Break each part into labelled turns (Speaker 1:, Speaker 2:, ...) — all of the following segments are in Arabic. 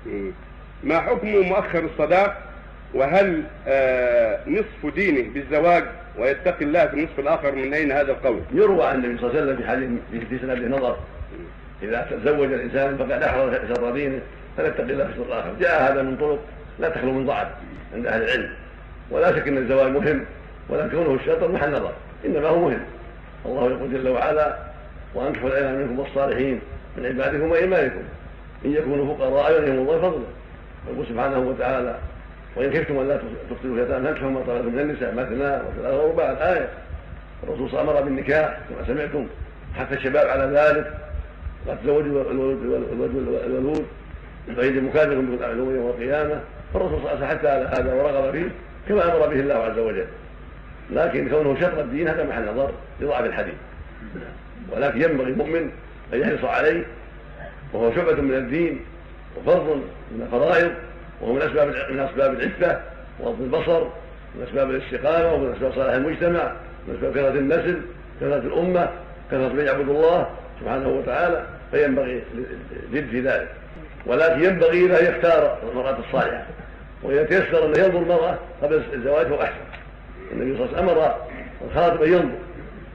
Speaker 1: ما حكم مؤخر الصداق؟ وهل نصف دينه بالزواج ويتقي الله في النصف الآخر؟ من أين هذا القول؟
Speaker 2: يروى عن النبي صلى الله عليه وسلم في حديث في سنده نظر: إذا تزوج الإنسان فقد أحرز شر دينه فليتقي الله في الشر الآخر. جاء هذا من طرق لا تخلو من ضعف عند أهل العلم، ولا شك أن الزواج مهم، ولا كونه الشطر محل نظر، إنما هو مهم. الله يقول جل وعلا: وأنكحوا الأيام منكم والصالحين من عبادكم وإمائكم إن يكونوا فقراء يغنيهم الله فضله. يقول سبحانه وتعالى: وإن خفتم أن لا تقتلوا اليتامى فانكحوا ما طاب لكم من النساء مثنى وثلاث ورباع. الآية. الرسول صلى الله عليه وسلم أمر بالنكاح كما سمعتم، حتى الشباب على ذلك، قد تزوجوا الولود غير مكافر بالعلوم يوم القيامة، فالرسول صلى الله عليه وسلم حتى على هذا ورغب فيه كما أمر به الله عز وجل. لكن كونه شطر الدين هذا محل نظر لضعف الحديث، ولكن ينبغي المؤمن أن يحرص عليه، وهو شعبة من الدين وفرض من الفرائض، وهو من أسباب العفة وغض البصر، من أسباب الاستقامة، ومن أسباب صلاح المجتمع، من أسباب كثرة النسل، كثرة الأمة، كثرة من يعبد الله سبحانه وتعالى، فينبغي جد في ذلك. ولكن ينبغي له يختار المرأة الصالحة، وإذا تيسر أن ينظر المرأة قبل الزواج فهو أحسن. النبي صلى الله عليه وسلم أمر الخاطب أن ينظر،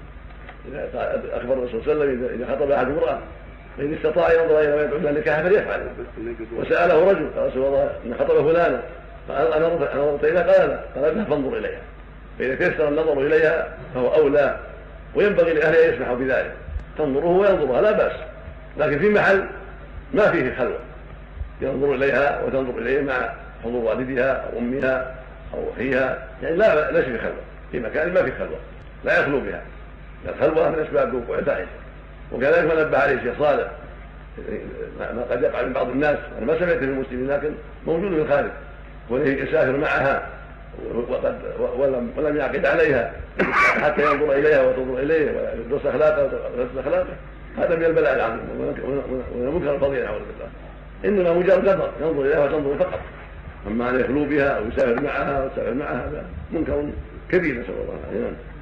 Speaker 2: أخبر الرسول صلى الله عليه وسلم: إذا خطب أحد امرأة فإن استطاع ينظر إلى ما يدعو إلى النكاح فليفعل. وسأله رجل: قال: رسول الله إن خطب فلانا، فقال: أنا نظرت إليها؟ قال: لا. قال: اذهب فانظر إليها. فإذا تيسر النظر إليها فهو أولى، وينبغي لأهلها يسمحوا بذلك، تنظره وينظرها لا بأس، لكن في محل ما فيه خلوة، ينظر إليها وتنظر إليه مع حضور والدها أو أمها أو أخيها، يعني ليس في خلوة، في مكان ما في خلوة لا يخلو بها. الخلوة من أسباب وقوع الفاحشة. وكذلك ما نبه عليه الشيخ صالح ما قد يقع من بعض الناس، أنا ما سمعت في المسلمين لكن موجود في الخارج، ويسافر معها ولم يعقد عليها حتى ينظر إليها وتنظر إليه ويدرس أخلاقه، هذا من البلاء العظيم ومن المنكر الفظيع نعوذ بالله. إنما مجرد نظر ينظر إليها وتنظر فقط، أما أن يخلو بها أو يسافر معها هذا منكر كبير، نسأل الله العافية.